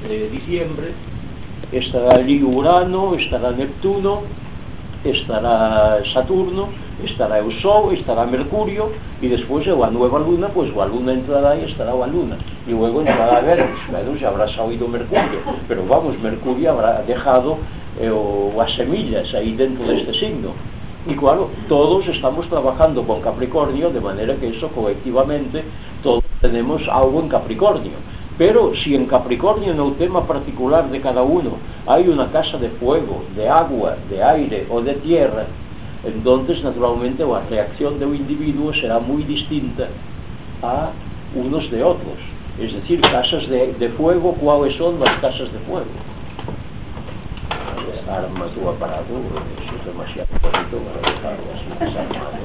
de diciembre, estará allí Urano, estará Neptuno, estará Saturno, estará o Sol, estará Mercurio, y después a nueva luna, pues la luna entrará y estará la luna, y luego entrará Venus ya habrá salido Mercurio, pero vamos, Mercurio habrá dejado las semillas ahí dentro de este signo. Y claro, todos estamos trabajando con Capricornio, de manera que eso colectivamente, todos tenemos algo en Capricornio. Pero si en Capricornio, en el tema particular de cada uno, hay una casa de fuego, de agua, de aire o de tierra, entonces naturalmente la reacción del individuo será muy distinta a unos de otros. Es decir, casas de fuego, ¿cuáles son las casas de fuego? Armas o aparato, eso es demasiado bonito para dejarlo así desarmado.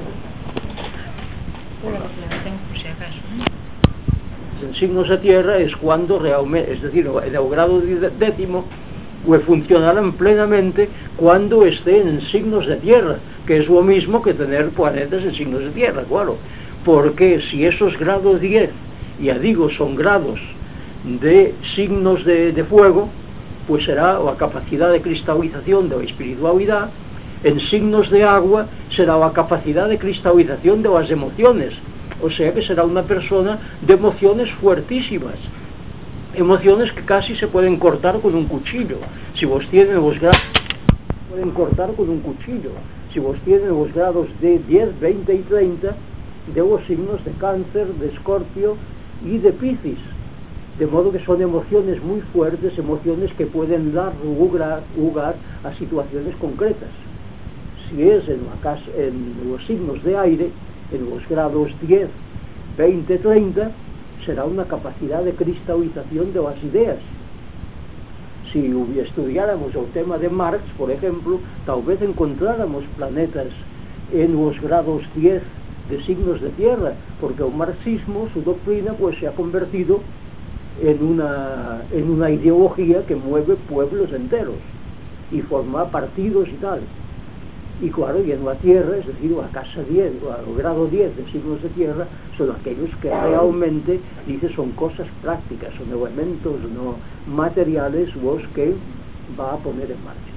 En signos de tierra es cuando realmente, es decir, en el grado décimo, pues funcionarán plenamente cuando estén en signos de tierra, que es lo mismo que tener planetas en signos de tierra, claro, porque si esos grados 10, ya digo, son grados de signos de fuego, pues será la capacidad de cristalización de la espiritualidad. En signos de agua será la capacidad de cristalización de las emociones, o sea que será una persona de emociones fuertísimas, emociones que casi se pueden cortar con un cuchillo. Si vos tienen los grados, pueden cortar con un cuchillo. Si vos tienen los grados de 10, 20 y 30 de los signos de Cáncer, de Escorpio y de Piscis, de modo que son emociones muy fuertes, emociones que pueden dar lugar a situaciones concretas. Si es en los signos de aire, en los grados 10, 20, 30, será una capacidad de cristalización de las ideas. Si estudiáramos el tema de Marx, por ejemplo, tal vez encontráramos planetas en los grados 10 de signos de tierra, porque el marxismo, su doctrina, pues se ha convertido en una ideología que mueve pueblos enteros y forma partidos y tal. Y claro, y en la tierra, es decir, la casa 10, el grado 10 de signos de tierra, son aquellos que realmente, dice, son cosas prácticas, son elementos no materiales los que va a poner en marcha.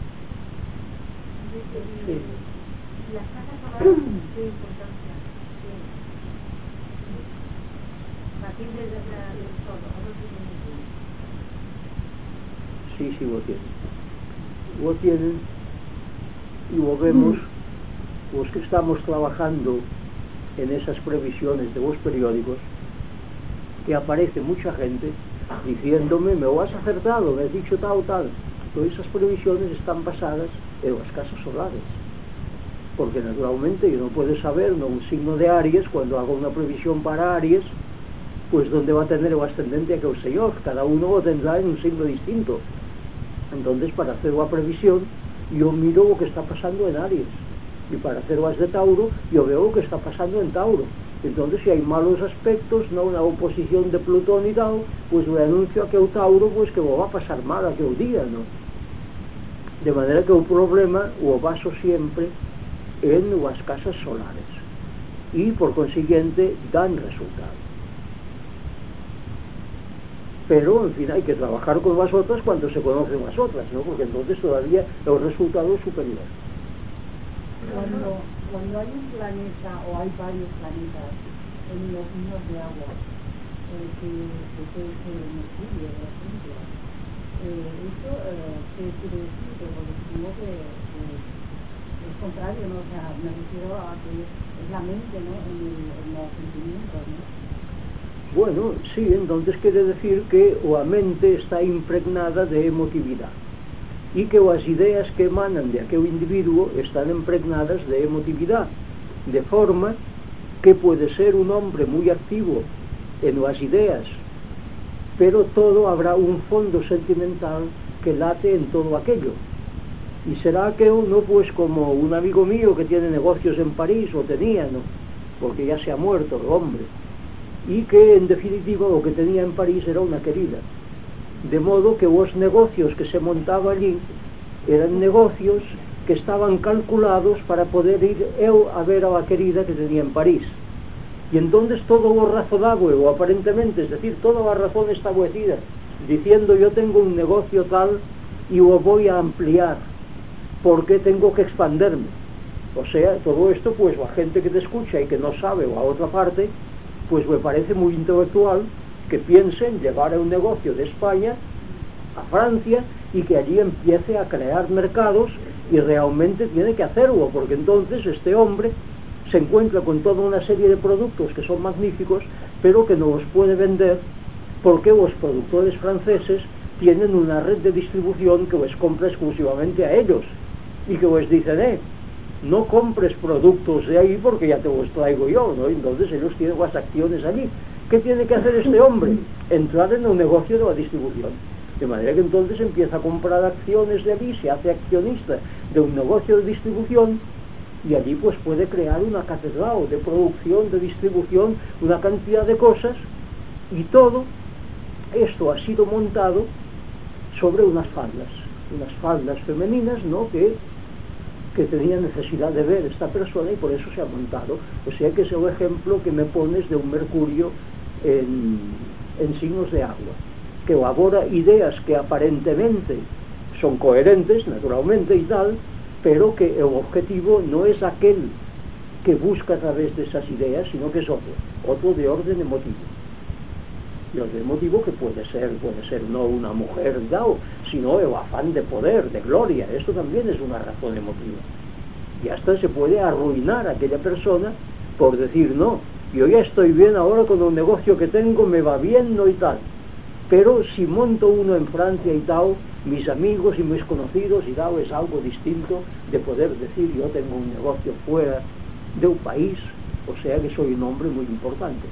Sí. ¿Las casas solares qué importancia tienen? Partir del sol, ¿o no tienen? Sí, sí, lo tienen. Lo tienen. Y lo vemos, los que estamos trabajando en esas previsiones de los periódicos, que aparece mucha gente diciéndome, me lo has acertado, me has dicho tal, tal. Todas esas previsiones están basadas en las casas solares, porque naturalmente yo no puedo saber, ¿no?, un signo de Aries, cuando hago una previsión para Aries, pues dónde va a tener el ascendente aquel señor, cada uno lo tendrá en un signo distinto. Entonces, para hacer la previsión, yo miro lo que está pasando en Aries, y para hacer las de Tauro, yo veo lo que está pasando en Tauro. Entonces, si hay malos aspectos, no una oposición de Plutón y tal, pues le anuncio a aquel Tauro pues que lo va a pasar mal aquel día, ¿no? De manera que el problema lo baso siempre en las casas solares, y por consiguiente dan resultados. Pero, en fin, hay que trabajar con las otras cuando se conocen las otras, ¿no? Porque entonces todavía el resultado es superior. Cuando hay un planeta o hay varios planetas en los signos de agua, que puede ser Mercurio, por ejemplo, ¿esto qué quiere decir? Porque supongo que es contrario, ¿no? O sea, me refiero a que es la mente, ¿no?, en los sentimientos, ¿no? Bueno, sí, entonces quiere decir que la mente está impregnada de emotividad y que las ideas que emanan de aquel individuo están impregnadas de emotividad, de forma que puede ser un hombre muy activo en las ideas, pero todo habrá un fondo sentimental que late en todo aquello. Y será aquello, no pues como un amigo mío que tiene negocios en París, o tenía, ¿no?, porque ya se ha muerto el hombre, y que en definitiva lo que tenía en París era una querida, de modo que los negocios que se montaban allí eran negocios que estaban calculados para poder ir él a ver a la querida que tenía en París, y entonces todo lo razonable, o aparentemente, es decir, toda la razón establecida diciendo yo tengo un negocio tal y lo voy a ampliar porque tengo que expanderme. O sea, todo esto, pues la gente que te escucha y que no sabe o a otra parte, pues me parece muy intelectual que piensen llevar un negocio de España a Francia y que allí empiece a crear mercados, y realmente tiene que hacerlo, porque entonces este hombre se encuentra con toda una serie de productos que son magníficos, pero que no los puede vender porque los productores franceses tienen una red de distribución que les compra exclusivamente a ellos y que les dicen, no compres productos de ahí porque ya te los traigo yo, ¿no? Entonces ellos tienen las acciones allí. ¿Qué tiene que hacer este hombre? Entrar en un negocio de la distribución. De manera que entonces empieza a comprar acciones de allí, se hace accionista de un negocio de distribución, y allí pues puede crear una catedral de producción, de distribución, una cantidad de cosas, y todo esto ha sido montado sobre unas faldas femeninas, ¿no?, que tenía necesidad de ver esta persona, y por eso se ha montado. O sea que es el ejemplo que me pones de un Mercurio en signos de agua, que elabora ideas que aparentemente son coherentes, naturalmente y tal, pero que el objetivo no es aquel que busca a través de esas ideas, sino que es otro de orden emotivo. Y orden emotivo que puede ser no una mujer dao, sino el afán de poder, de gloria. Esto también es una razón emotiva. Y hasta se puede arruinar a aquella persona por decir, no, yo ya estoy bien ahora con un negocio que tengo, me va bien, no y tal. Pero si monto uno en Francia y tal, mis amigos y mis conocidos y tal, es algo distinto de poder decir yo tengo un negocio fuera de un país, o sea que soy un hombre muy importante.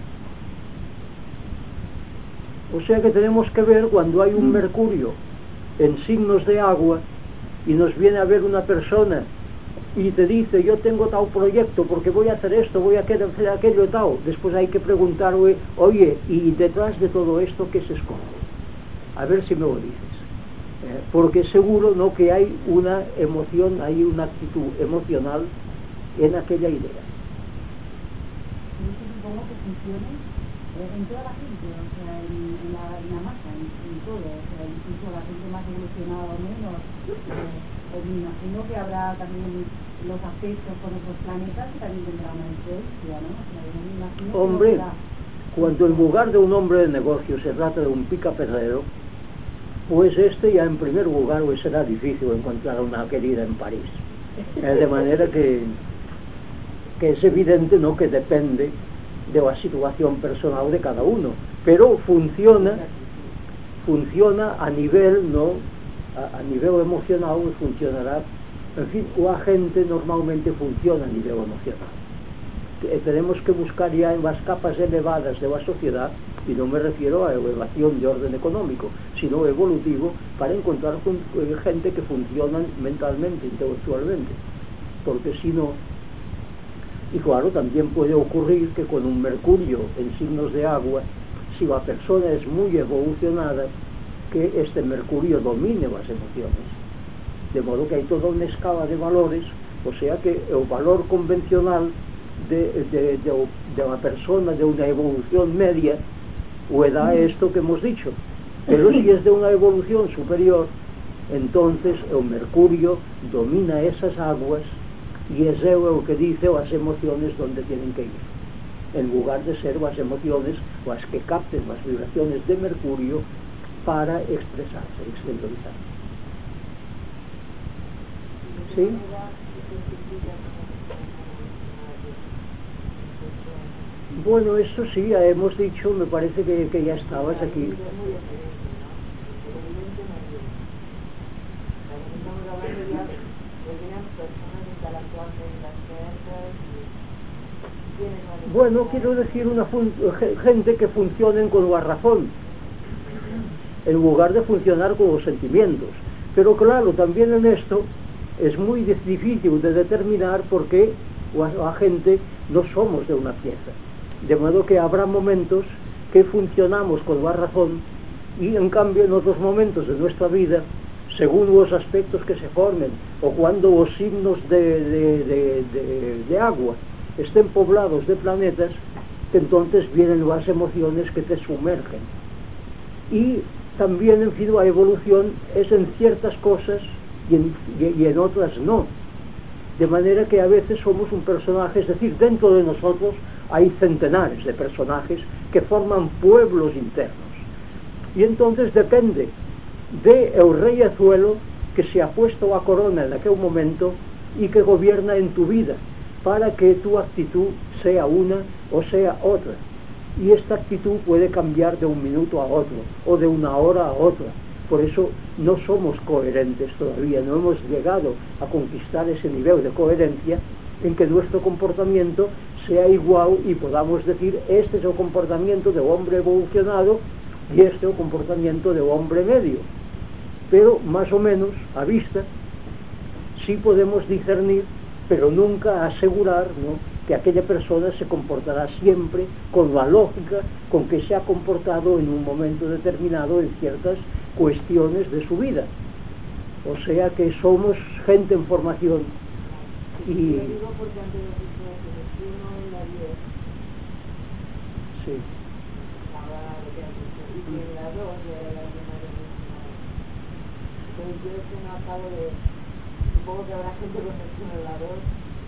O sea que tenemos que ver cuando hay un Mercurio en signos de agua y nos viene a ver una persona y te dice yo tengo tal proyecto porque voy a hacer esto, voy a hacer aquello y tal, después hay que preguntarle, oye, y detrás de todo esto ¿qué se esconde? A ver si me lo dices, porque seguro no que hay una emoción, hay una actitud emocional en aquella idea. Supongo que funcione en toda la gente, o sea, en la masa, en todo, o sea, incluso la gente más evolucionada o menos, o me imagino que habrá también los afectos con otros planetas que también tendrán una influencia, ¿no? O sea, yo me imagino que hombre, no será... Cuando en lugar de un hombre de negocio se trata de un picaperrero, pues ya en primer lugar pues será difícil encontrar una querida en París. De manera que es evidente, ¿no?, que depende de la situación personal de cada uno, pero funciona a nivel, ¿no?, a nivel emocional, funcionará. En fin, la gente normalmente funciona a nivel emocional. Tenemos que buscar ya en las capas elevadas de la sociedad, y no me refiero a elevación de orden económico, sino evolutivo, para encontrar gente que funciona mentalmente, intelectualmente, porque si no... Y claro, también puede ocurrir que con un Mercurio en signos de agua, si la persona es muy evolucionada, que este Mercurio domine las emociones, de modo que hay toda una escala de valores, o sea que el valor convencional de la persona de una evolución media o da esto que hemos dicho, pero si es de una evolución superior, entonces el Mercurio domina esas aguas y es él el que dice las emociones donde tienen que ir, en lugar de ser las emociones las que capten las vibraciones de Mercurio para expresarse, exteriorizar. ¿Sí? Bueno, eso sí, ya hemos dicho, me parece que ya estabas aquí. Bueno, quiero decir gente que funcionen con la razón en lugar de funcionar con los sentimientos. Pero claro, también en esto es muy difícil de determinar porque la gente no somos de una pieza, de modo que habrá momentos que funcionamos con la razón y en cambio en otros momentos de nuestra vida, según los aspectos que se formen o cuando los signos de agua estén poblados de planetas, que entonces vienen las emociones que te sumergen. Y también, en fin, la evolución es en ciertas cosas y en otras no. De manera que a veces somos un personaje, es decir, dentro de nosotros hay centenares de personajes que forman pueblos internos. Y entonces depende del rey Azuelo que se ha puesto a corona en aquel momento y que gobierna en tu vida, para que tu actitud sea una o sea otra. Y esta actitud puede cambiar de un minuto a otro, o de una hora a otra. Por eso no somos coherentes todavía, no hemos llegado a conquistar ese nivel de coherencia en que nuestro comportamiento sea igual y podamos decir, este es el comportamiento de hombre evolucionado y este es el comportamiento de hombre medio. Pero más o menos, a vista, sí podemos discernir, pero nunca asegurar, ¿no?, que aquella persona se comportará siempre con la lógica con que se ha comportado en un momento determinado en ciertas cuestiones de su vida. O sea que somos gente en formación. Y lo digo porque antes de que uno en la 10 sí. ahora lo que has dicho, y que en la 2 de la llena de entonces yo es que no acabo de, supongo que habrá gente con Neptuno en la 2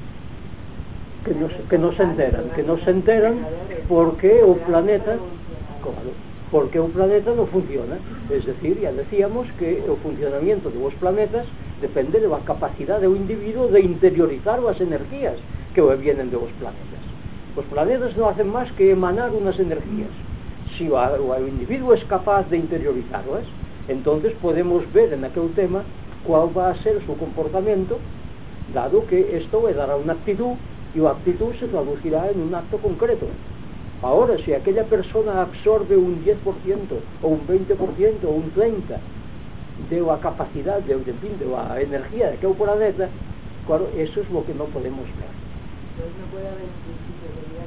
que no se enteran porque o planeta, claro, porque un planeta no funciona. Es decir, ya decíamos que el funcionamiento de los planetas depende de la capacidad de un individuo de interiorizar las energías que vienen de los planetas. Los planetas no hacen más que emanar unas energías. Si el individuo es capaz de interiorizarlas, entonces podemos ver en aquel tema cuál va a ser su comportamiento, dado que esto le dará una actitud, y la actitud se traducirá en un acto concreto. Ahora, si aquella persona absorbe un 10% o un 20% o un 30% de la capacidad, de la energía de aquel planeta, claro, eso es lo que no podemos ver. Entonces no puede haber un principio de vida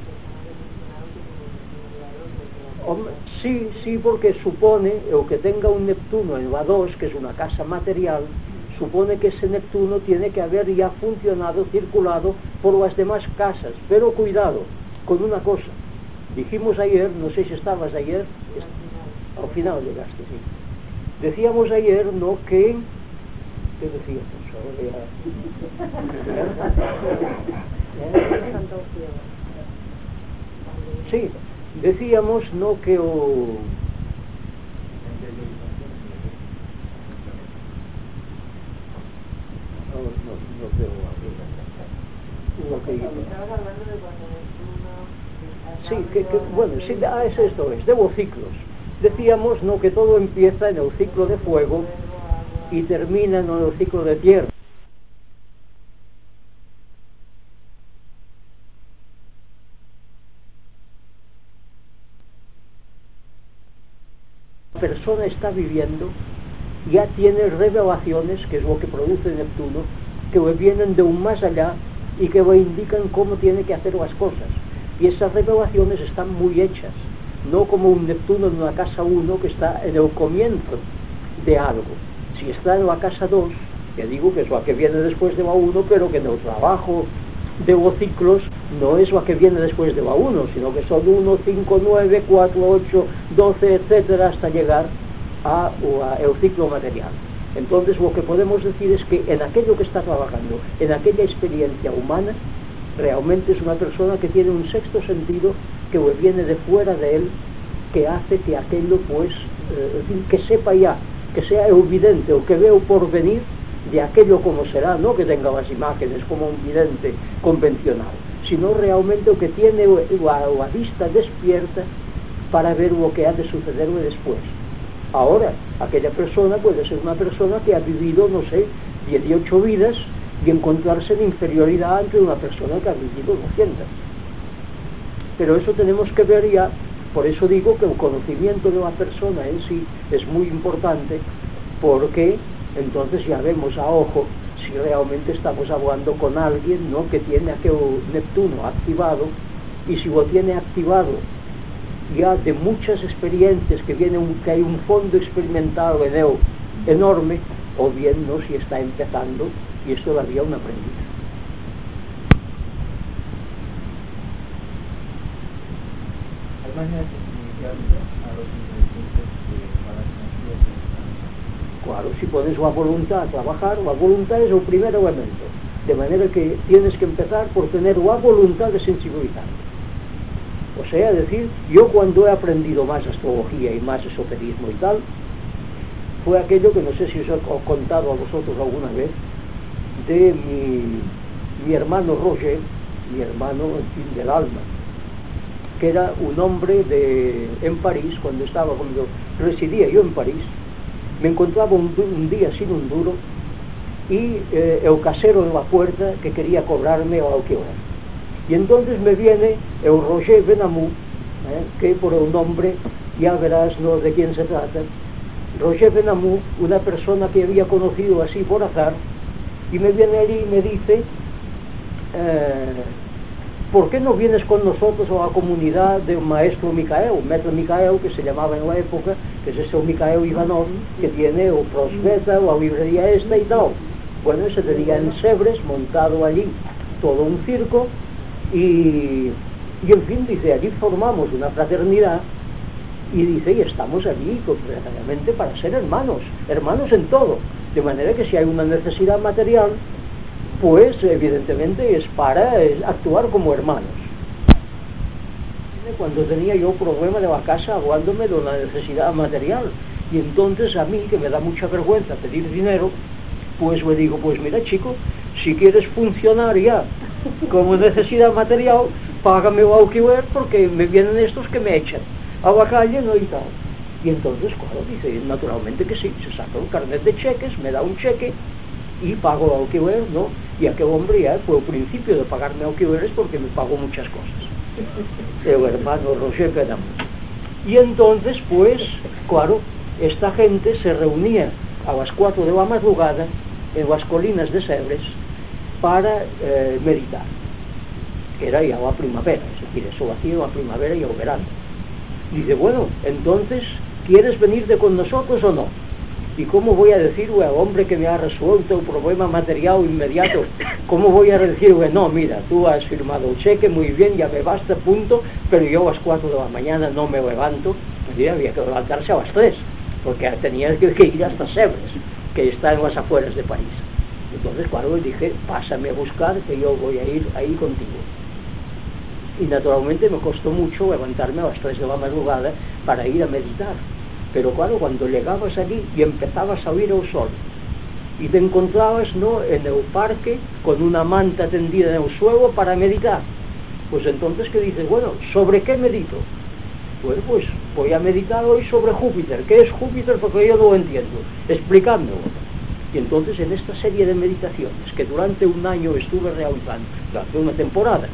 que Hombre, sí, porque supone, o que tenga un Neptuno en la 2, que es una casa material, supone que ese Neptuno tiene que haber ya funcionado, circulado por las demás casas. Pero cuidado con una cosa. Dijimos ayer, no sé si estabas ayer, al final llegaste, sí. Decíamos ayer, ¿no?, que... ¿Qué decíamos? Sí, decíamos, ¿no?, que no veo lo que estabas hablando de cuando Neptuno... sí, bueno, sí, esto es, de los ciclos. Decíamos, ¿no?, que todo empieza en el ciclo de fuego y termina en el ciclo de tierra. La persona está viviendo, ya tiene revelaciones, que es lo que produce Neptuno, que le vienen de un más allá y que le indican cómo tiene que hacer las cosas. Y esas revelaciones están muy hechas, no como un Neptuno en una casa 1 que está en el comienzo de algo. Si está en la casa 2, que digo que es la que viene después de la 1, pero que en el trabajo de los ciclos no es la que viene después de la 1, sino que son 1, 5, 9, 4, 8, 12, etcétera, hasta llegar el ciclo material. Entonces lo que podemos decir es que en aquello que está trabajando, en aquella experiencia humana, realmente es una persona que tiene un sexto sentido que viene de fuera de él, que hace que aquello, pues, que sepa ya, que sea evidente o que vea por venir de aquello como será, no que tenga las imágenes como un vidente convencional, sino realmente o que tiene la vista despierta para ver lo que ha de sucederle después. Ahora, aquella persona puede ser una persona que ha vivido, no sé, 18 vidas y encontrarse en inferioridad ante una persona que ha vivido 200. Pero eso tenemos que ver ya, por eso digo que el conocimiento de la persona en sí es muy importante, porque entonces ya vemos a ojo si realmente estamos hablando con alguien, ¿no?, que tiene aquel Neptuno activado, y si lo tiene activado ya de muchas experiencias que hay un fondo experimental en él enorme, o bien no, si está empezando y es todavía un aprendiz. Hay maneras de renunciando a los ingredientes para que no se. Claro, si pones a voluntad a trabajar, a voluntad es el primer elemento, de manera que tienes que empezar por tener la voluntad de sensibilizarte. O sea, decir, yo cuando he aprendido más astrología y más esoterismo y tal, fue aquello que no sé si os he contado a vosotros alguna vez, de mi hermano Roger, mi hermano, en fin, del alma, que era un hombre en París, cuando residía yo en París, me encontraba un día sin un duro y el casero en la puerta que quería cobrarme o alquiler. Y entonces me viene el Roger Benamou, que por el nombre ya verás ¿no? de quién se trata. Roger Benamou, una persona que había conocido así por azar, y me viene allí y me dice, ¿por qué no vienes con nosotros a la comunidad del maestro Micael, maestro Micael, que se llamaba en la época, que es ese Micael Ivanov, que tiene o Prosbeta, o la librería esta y tal? Bueno, ese tenía en Sebres, montado allí todo un circo, y en fin, dice, allí formamos una fraternidad, y dice, y estamos allí verdaderamente para ser hermanos en todo, de manera que si hay una necesidad material, pues evidentemente es para actuar como hermanos. Cuando tenía yo problema de la casa, hablándome de una necesidad material, y entonces a mí, que me da mucha vergüenza pedir dinero, pues le digo, pues mira chico, si quieres funcionar ya como necesidad material, págame el alquiler porque me vienen estos que me echan a la calle, no y tal. Y entonces, claro, dice, naturalmente que sí, se saca un carnet de cheques, me da un cheque y pago el alquiler, ¿no? Y aquel hombre ya fue el principio de pagarme alquileres porque me pagó muchas cosas. El hermano Roger Benamou. Y entonces, pues, claro, esta gente se reunía a las 4 de la madrugada en las colinas de Sebres para meditar, que era ya la primavera, es decir, eso hacía la primavera y el verano. Dice, bueno, entonces, ¿quieres venirte con nosotros o no? ¿Y cómo voy a decirle al hombre que me ha resuelto el problema material inmediato? ¿Cómo voy a decirle, no, mira, tú has firmado el cheque, muy bien, ya me basta, punto, pero yo a las 4 de la mañana no me levanto? Pues había que levantarse a las 3, porque tenía que ir hasta Sebres, que está en las afueras de París. Entonces, claro, le dije, pásame a buscar, que yo voy a ir ahí contigo. Y naturalmente me costó mucho levantarme a las 3 de la madrugada para ir a meditar. Pero claro, cuando llegabas allí y empezabas a oír el sol, y te encontrabas ¿no? en el parque con una manta tendida en el suelo para meditar, pues entonces que dices, bueno, ¿sobre qué medito? Bueno, pues voy a meditar hoy sobre Júpiter. ¿Qué es Júpiter? Porque yo no lo entiendo, explicádmelo. Y entonces en esta serie de meditaciones que durante un año estuve realizando, durante una temporada,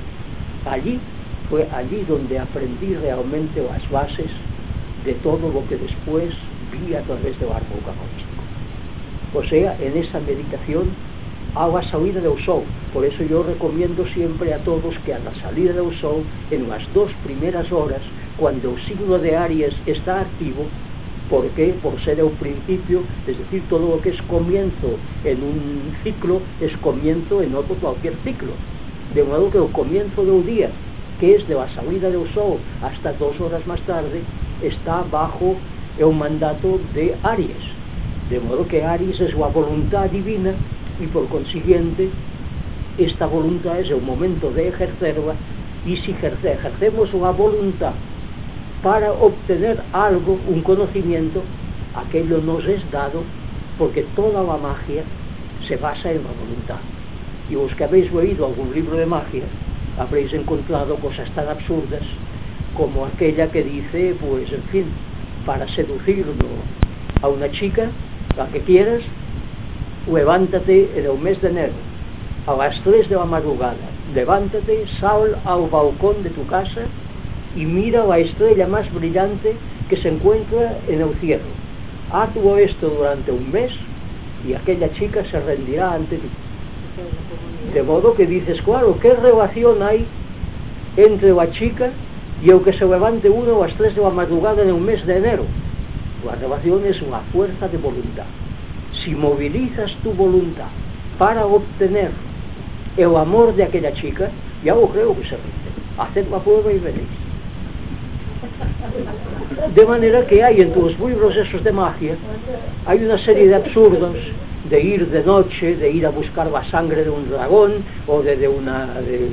fue allí donde aprendí realmente las bases de todo lo que después vi a través del árbol cabalístico. O sea, en esa meditación a la salida del sol. Por eso yo recomiendo siempre a todos que a la salida del sol, en las 2 primeras horas, cuando el signo de Aries está activo, ¿por qué? Por ser el principio, es decir, todo lo que es comienzo en un ciclo es comienzo en otro cualquier ciclo. De modo que el comienzo del día, que es de la salida del sol hasta 2 horas más tarde, está bajo el mandato de Aries. De modo que Aries es la voluntad divina y por consiguiente esta voluntad es el momento de ejercerla, y si ejercemos la voluntad para obtener algo, un conocimiento, aquello nos es dado, porque toda la magia se basa en la voluntad. Y los que habéis leído algún libro de magia habréis encontrado cosas tan absurdas como aquella que dice, pues en fin, para seducirlo a una chica, la que quieras, levántate en el mes de enero a las 3 de la madrugada, levántate, sal al balcón de tu casa y mira la estrella más brillante que se encuentra en el cielo. Hazlo esto durante un mes y aquella chica se rendirá ante ti. De modo que dices, claro, ¿qué relación hay entre la chica y el que se levante uno a las 3 de la madrugada en un mes de enero? La relación es una fuerza de voluntad. Si movilizas tu voluntad para obtener el amor de aquella chica, ya lo creo que se rinde. Haced la prueba y veréis. De manera que hay en tus libros esos de magia, hay una serie de absurdos, de ir de noche, de ir a buscar la sangre de un dragón, o de una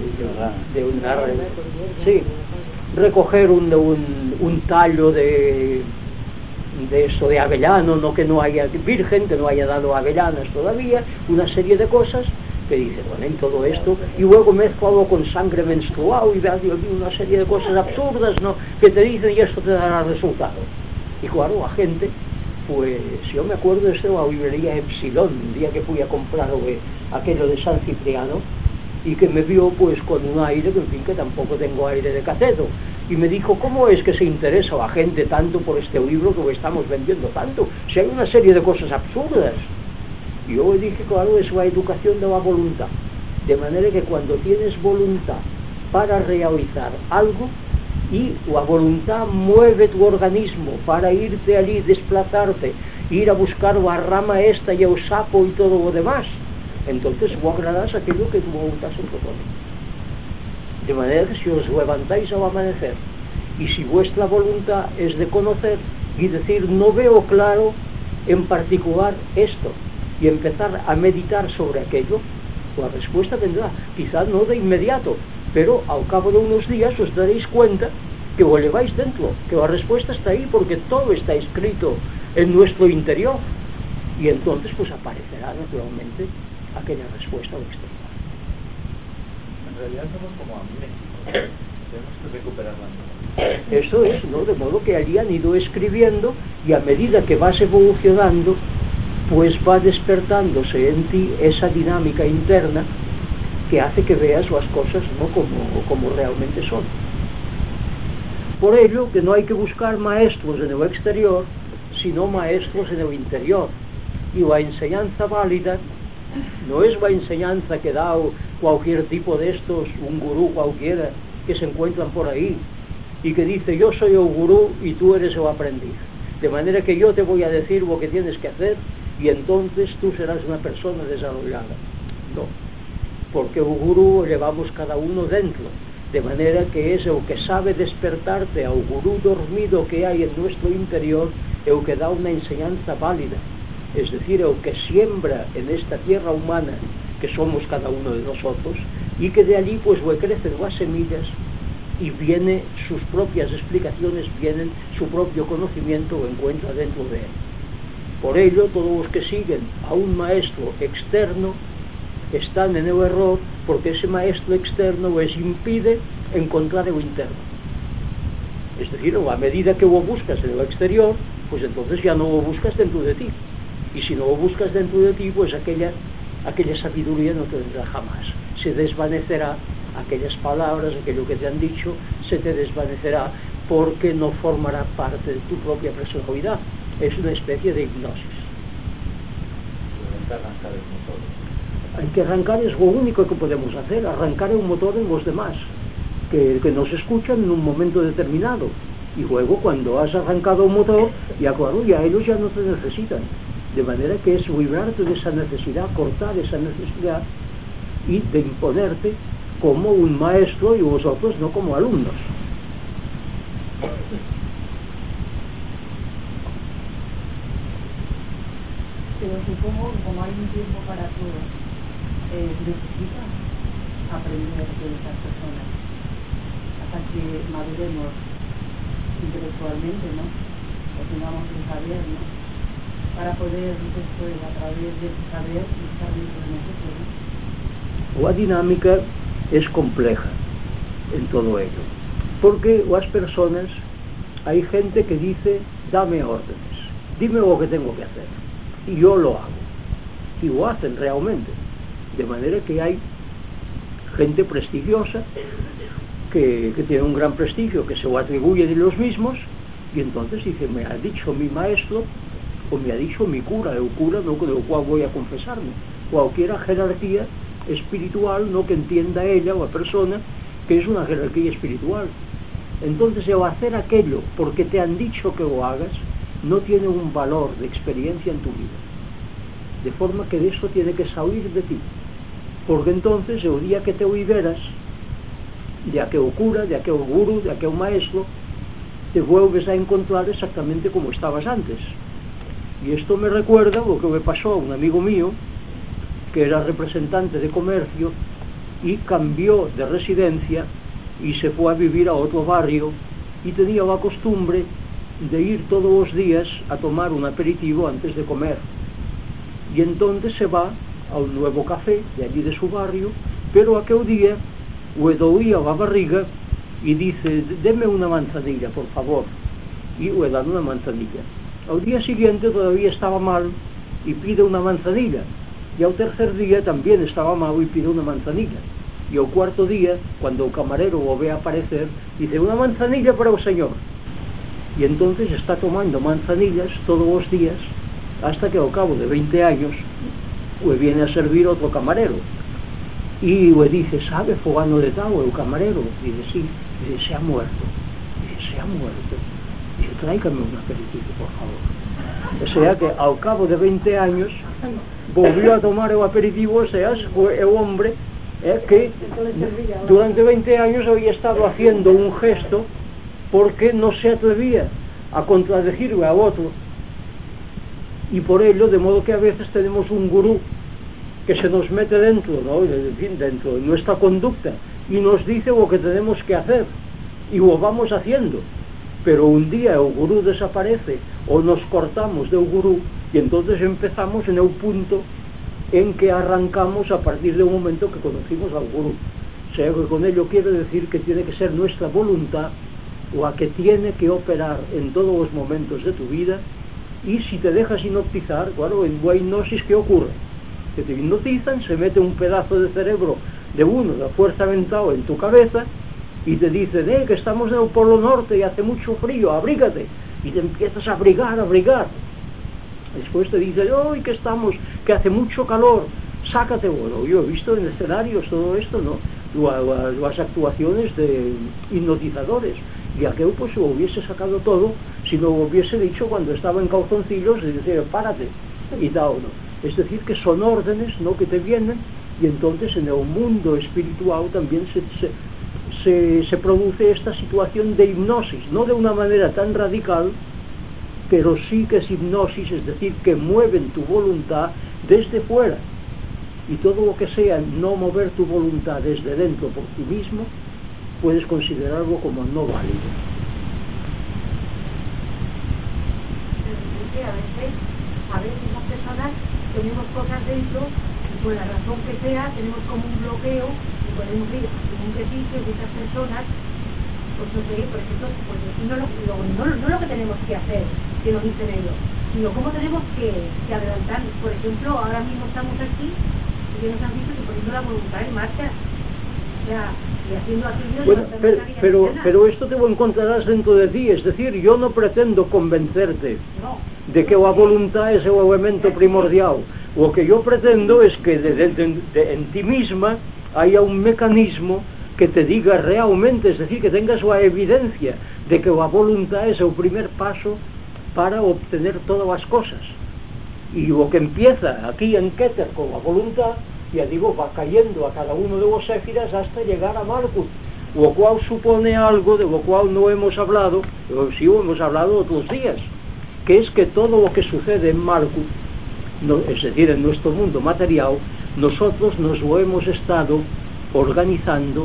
sí, recoger un tallo de eso de avellano, no que no haya virgen, que no haya dado avellanas todavía, una serie de cosas que dice, bueno, en todo esto, y luego mezclado con sangre menstrual y una serie de cosas absurdas, ¿no?, que te dicen y esto te dará resultado. Y claro, la gente, pues yo me acuerdo de la librería Epsilon, un día que fui a comprar aquello de San Cipriano, y que me vio pues con un aire, que en fin, que tampoco tengo aire de cateto, y me dijo, ¿cómo es que se interesa la gente tanto por este libro que estamos vendiendo tanto? Si hay una serie de cosas absurdas. Y yo le dije, claro, es la educación de la voluntad, de manera que cuando tienes voluntad para realizar algo, y la voluntad mueve tu organismo para irte allí, desplazarte, ir a buscar la rama esta y el sapo y todo lo demás, entonces vos agradás aquello que tu voluntad se propone. De manera que si os levantáis al amanecer, y si vuestra voluntad es de conocer y decir, no veo claro en particular esto, y empezar a meditar sobre aquello, la respuesta vendrá, quizás no de inmediato, pero al cabo de unos días os daréis cuenta que lo lleváis dentro, que la respuesta está ahí, porque todo está escrito en nuestro interior, y entonces pues aparecerá naturalmente aquella respuesta al exterior. En realidad somos como amnésicos, tenemos que recuperar la memoria. Eso es, ¿no? De modo que allí han ido escribiendo, y a medida que vas evolucionando, pues va despertándose en ti esa dinámica interna que hace que veas las cosas, ¿no?, como realmente son. Por ello que no hay que buscar maestros en el exterior, sino maestros en el interior. Y la enseñanza válida no es la enseñanza que da cualquier tipo de estos, un gurú cualquiera que se encuentran por ahí y que dice, yo soy el gurú y tú eres el aprendiz, de manera que yo te voy a decir lo que tienes que hacer y entonces tú serás una persona desarrollada. No, porque el gurú lo llevamos cada uno dentro, de manera que es el que sabe despertarte al gurú dormido que hay en nuestro interior, el que da una enseñanza válida, es decir, el que siembra en esta tierra humana que somos cada uno de nosotros, y que de allí pues le crecen las semillas y viene sus propias explicaciones, vienen su propio conocimiento, lo encuentra dentro de él. Por ello, todos los que siguen a un maestro externo están en el error, porque ese maestro externo les impide encontrar el interno. Es decir, a medida que lo buscas en el exterior, pues entonces ya no lo buscas dentro de ti. Y si no lo buscas dentro de ti, pues aquella sabiduría no te vendrá jamás. Se desvanecerá, aquellas palabras, aquello que te han dicho, se te desvanecerá, porque no formará parte de tu propia personalidad. Es una especie de hipnosis. Hay que arrancar, es lo único que podemos hacer, arrancar un motor en los demás, que nos escuchan en un momento determinado. Y luego cuando has arrancado un motor, ya claro, ya ellos ya no te necesitan. De manera que es librarte de esa necesidad, cortar esa necesidad y de imponerte como un maestro y vosotros no como alumnos. Pero supongo que como hay un tiempo para todo, necesitan aprender de esas personas hasta que maduremos intelectualmente, ¿no? O tengamos un saber, ¿no? Para poder después, a través de ese saber, estar dentro de nosotros, ¿no? La dinámica es compleja en todo ello, porque las personas, hay gente que dice, dame órdenes, dime lo que tengo que hacer, y yo lo hago, y lo hacen realmente, de manera que hay gente prestigiosa que tiene un gran prestigio, que se lo atribuye de los mismos, y entonces dice, me ha dicho mi maestro, o me ha dicho mi cura, el cura no con el cual voy a confesarme, cualquier jerarquía espiritual, no, que entienda ella o la persona que es una jerarquía espiritual. Entonces el hacer aquello porque te han dicho que lo hagas no tiene un valor de experiencia en tu vida, de forma que de eso tiene que salir de ti, porque entonces el día que te liberas de aquel cura, de aquel gurú, de aquel maestro, te vuelves a encontrar exactamente como estabas antes. Y esto me recuerda lo que me pasó a un amigo mío que era representante de comercio y cambió de residencia y se fue a vivir a otro barrio y tenía la costumbre de ir todos los días a tomar un aperitivo antes de comer. Y entonces se va a un nuevo café de allí de su barrio, pero aquel día le dolía la barriga y dice: deme una manzanilla, por favor. Y le dan una manzanilla. Al día siguiente todavía estaba mal y pide una manzanilla. Y al tercer día también estaba mal y pide una manzanilla. Y al cuarto día, cuando el camarero lo ve aparecer, dice: una manzanilla para el señor. Y entonces está tomando manzanillas todos los días, hasta que al cabo de 20 años le viene a servir otro camarero. Y le dice: ¿sabe fulano de tal, el camarero? Dice: sí. Dice: se ha muerto. Dice: se ha muerto. Dice: tráigame un aperitivo, por favor. O sea que al cabo de 20 años volvió a tomar el aperitivo. O sea, fue el hombre que durante 20 años había estado haciendo un gesto porque no se atrevía a contradecirle a otro. Y por ello, de modo que a veces tenemos un gurú que se nos mete dentro, ¿no?, dentro de nuestra conducta y nos dice lo que tenemos que hacer y lo vamos haciendo, pero un día el gurú desaparece o nos cortamos del gurú y entonces empezamos en el punto en que arrancamos a partir de un momento que conocimos al gurú. O sea, que con ello quiere decir que tiene que ser nuestra voluntad la que tiene que operar en todos los momentos de tu vida. Y si te dejas hipnotizar, claro, en la hipnosis, ¿qué ocurre? Que te hipnotizan, se mete un pedazo de cerebro de uno, de fuerza mental, en tu cabeza y te dicen: que estamos en el Polo Norte y hace mucho frío, abrígate. Y te empiezas a abrigar. Después te dicen: hoy que estamos, que hace mucho calor, sácate. Bueno, yo he visto en escenarios todo esto, ¿no?, las actuaciones de hipnotizadores, y aquel pues lo hubiese sacado todo si lo hubiese dicho cuando estaba en calzoncillos y decía: párate y tal, ¿no? Es decir, que son órdenes, ¿no?, que te vienen, y entonces en el mundo espiritual también se produce esta situación de hipnosis, no de una manera tan radical, pero sí que es hipnosis, es decir, que mueven tu voluntad desde fuera. Y todo lo que sea no mover tu voluntad desde dentro por ti mismo, puedes considerarlo como no válido. A veces las personas tenemos cosas dentro y por la razón que sea tenemos como un bloqueo y podemos ir a un ejercicio de esas personas, pues no sé, por ejemplo, pues no lo que tenemos que hacer, que nos dicen ellos, sino cómo tenemos que adelantar. Por ejemplo, ahora mismo estamos aquí y ya nos han dicho que poniendo la voluntad en marcha, o sea, y haciendo aquello. Bueno, pero esto te lo encontrarás dentro de ti, es decir, yo no pretendo convencerte de que la voluntad es el elemento primordial. Lo que yo pretendo es que en ti misma haya un mecanismo que te diga realmente, es decir, que tengas la evidencia de que la voluntad es el primer paso para obtener todas las cosas. Y lo que empieza aquí en Keter con la voluntad, ya digo, va cayendo a cada uno de los éfiras hasta llegar a Malkut, lo cual supone algo de lo cual no hemos hablado, pero sí hemos hablado otros días, que es que todo lo que sucede en Malkut, es decir, en nuestro mundo material, nosotros nos lo hemos estado organizando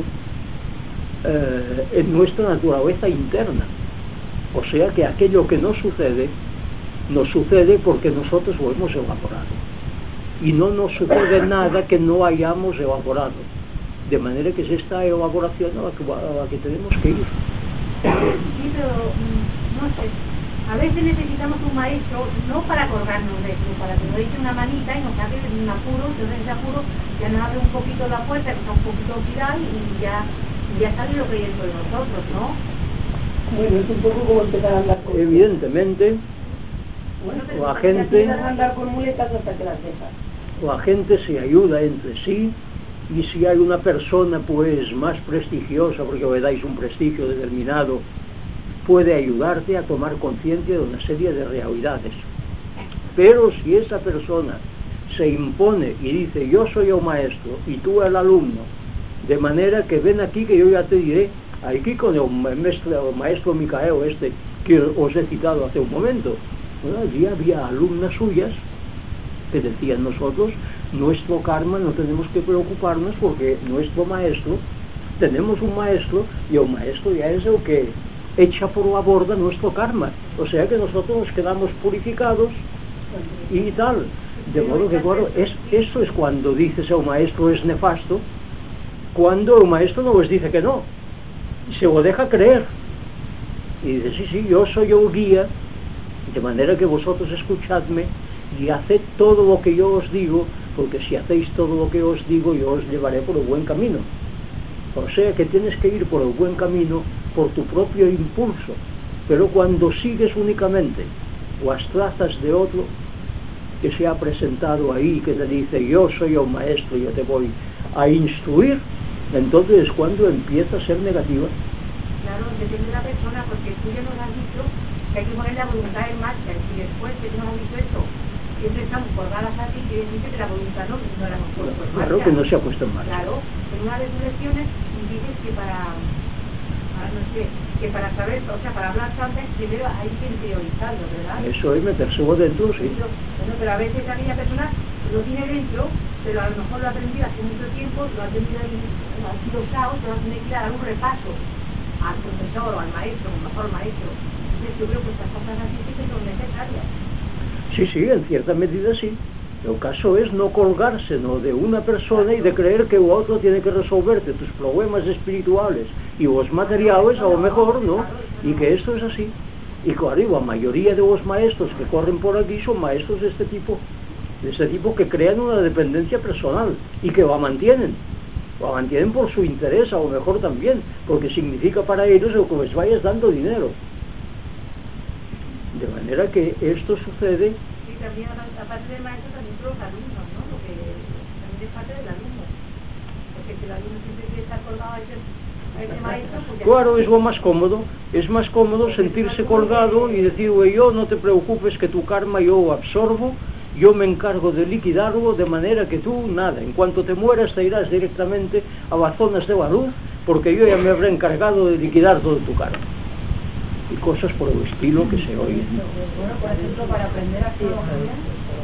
en nuestra naturaleza interna. O sea que aquello que nos sucede porque nosotros lo hemos elaborado. Y no nos sucede nada que no hayamos elaborado. De manera que es esta elaboración a la que tenemos que ir. Sí, pero no sé. A veces necesitamos un maestro, no para acordarnos de eso, para que nos eche una manita y nos saque de un apuro. Entonces ese apuro ya nos abre un poquito la puerta, que está un poquito tirada, y ya sale lo que hay dentro de nosotros, ¿no? Bueno, es un poco como empezar a andar con... Evidentemente, bueno, la gente... andar con muletas hasta que las dejas. La gente se ayuda entre sí, y si hay una persona pues más prestigiosa, porque le dais un prestigio determinado, puede ayudarte a tomar conciencia de una serie de realidades. Pero si esa persona se impone y dice: yo soy el maestro y tú el alumno, de manera que ven aquí que yo ya te diré Aquí con el maestro Micaeo que os he citado hace un momento, bueno, allí había alumnas suyas que decían: nosotros, nuestro karma no tenemos que preocuparnos porque nuestro maestro, tenemos un maestro y el maestro ya es el que echa por la borda nuestro karma, o sea que nosotros nos quedamos purificados y tal. De modo que, claro, eso es cuando dices el maestro es nefasto, cuando el maestro no os dice que no, se lo deja creer y dice: sí, yo soy el guía, de manera que vosotros escuchadme y haced todo lo que yo os digo, porque si hacéis todo lo que os digo, yo os llevaré por el buen camino. O sea que tienes que ir por el buen camino por tu propio impulso, pero cuando sigues únicamente las trazas de otro que se ha presentado ahí, que te dice: yo soy el maestro, yo te voy a instruir, entonces es cuando empieza a ser negativa. Claro, depende de la persona, porque tú ya nos has dicho que hay que poner la voluntad en marcha, y después que tú nos has dicho esto, siempre estamos colgadas a ti, quiere decir que la voluntad no la hemos puesto en marcha. Claro que no se ha puesto en marcha. Claro, en una de tus lecciones dices que para saber, o sea, para hablar tantas, primero hay que interiorizarlo, ¿verdad? Eso es metérselo dentro, sí. Bueno, pero a veces aquella persona lo tiene dentro, pero a lo mejor lo ha aprendido hace mucho tiempo, lo ha aprendido así los caos, pero va a tener que dar un repaso al profesor o al maestro, o mejor maestro. Entonces yo creo que estas cosas así sí que son necesarias. Sí, en cierta medida sí. El caso es no colgarse, ¿no?, de una persona y de creer que el otro tiene que resolverte tus problemas espirituales y los materiales, a lo mejor, ¿no? Y que esto es así. Y claro, la mayoría de los maestros que corren por aquí son maestros de este tipo que crean una dependencia personal y que la mantienen por su interés, a lo mejor también, porque significa para ellos el que les vayas dando dinero. De manera que esto sucede. Sí, también aparte del maestro, también los alumnos, ¿no? Porque también es parte del alumno, porque si el alumno siempre quiere estar colgado a ese maestro, pues ya... Claro, es más cómodo sentirse colgado y decir: yo no te preocupes, que tu karma yo lo absorbo, yo me encargo de liquidarlo, de manera que tú, nada, en cuanto te mueras te irás directamente a las zonas de la luz, porque yo ya me habré encargado de liquidar todo tu karma. Y cosas por el estilo que se oyen. Bueno, por ejemplo, para aprender astrología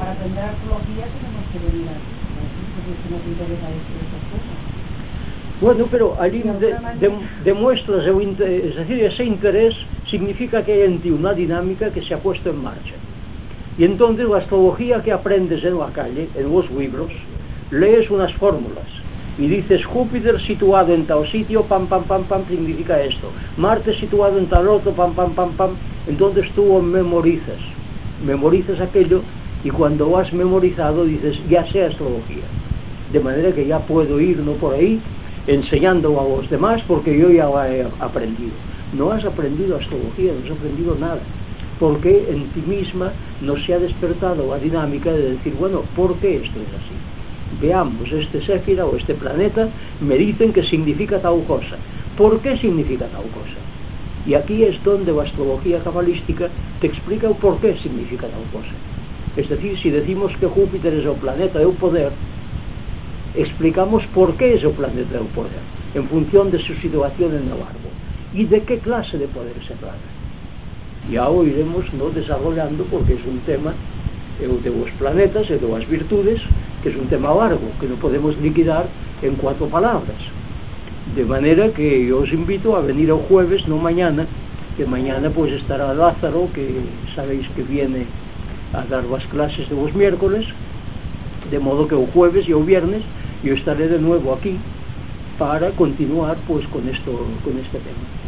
tenemos que venir aquí, porque nos interesa estas cosas. Bueno, pero allí demuestras, es decir, ese interés significa que hay en ti una dinámica que se ha puesto en marcha. Y entonces la astrología que aprendes en la calle, en los libros, lees unas fórmulas y dices: Júpiter situado en tal sitio, pam, pam, pam, pam, significa esto. Marte situado en tal otro, pam, pam, pam, pam. Entonces tú lo memorizas aquello, y cuando lo has memorizado dices: ya sé astrología. De manera que ya puedo ir, no por ahí, enseñándolo a los demás, porque yo ya lo he aprendido. No has aprendido astrología, no has aprendido nada, porque en ti misma no se ha despertado la dinámica de decir: bueno, ¿por qué esto es así? Veamos, este séfira o este planeta me dicen que significa tal cosa. ¿Por qué significa tal cosa? Y aquí es donde la astrología cabalística te explica el por qué significa tal cosa. Es decir, si decimos que Júpiter es el planeta del poder, explicamos por qué es el planeta del poder, en función de su situación en el árbol y de qué clase de poder se trata. Ya lo iremos desarrollando, porque es un tema de los planetas y de las virtudes, que es un tema largo, que no podemos liquidar en 4 palabras. De manera que yo os invito a venir el jueves, no mañana, que mañana pues estará Lázaro, que sabéis que viene a dar las clases de los miércoles, de modo que el jueves y el viernes yo estaré de nuevo aquí para continuar pues con este tema.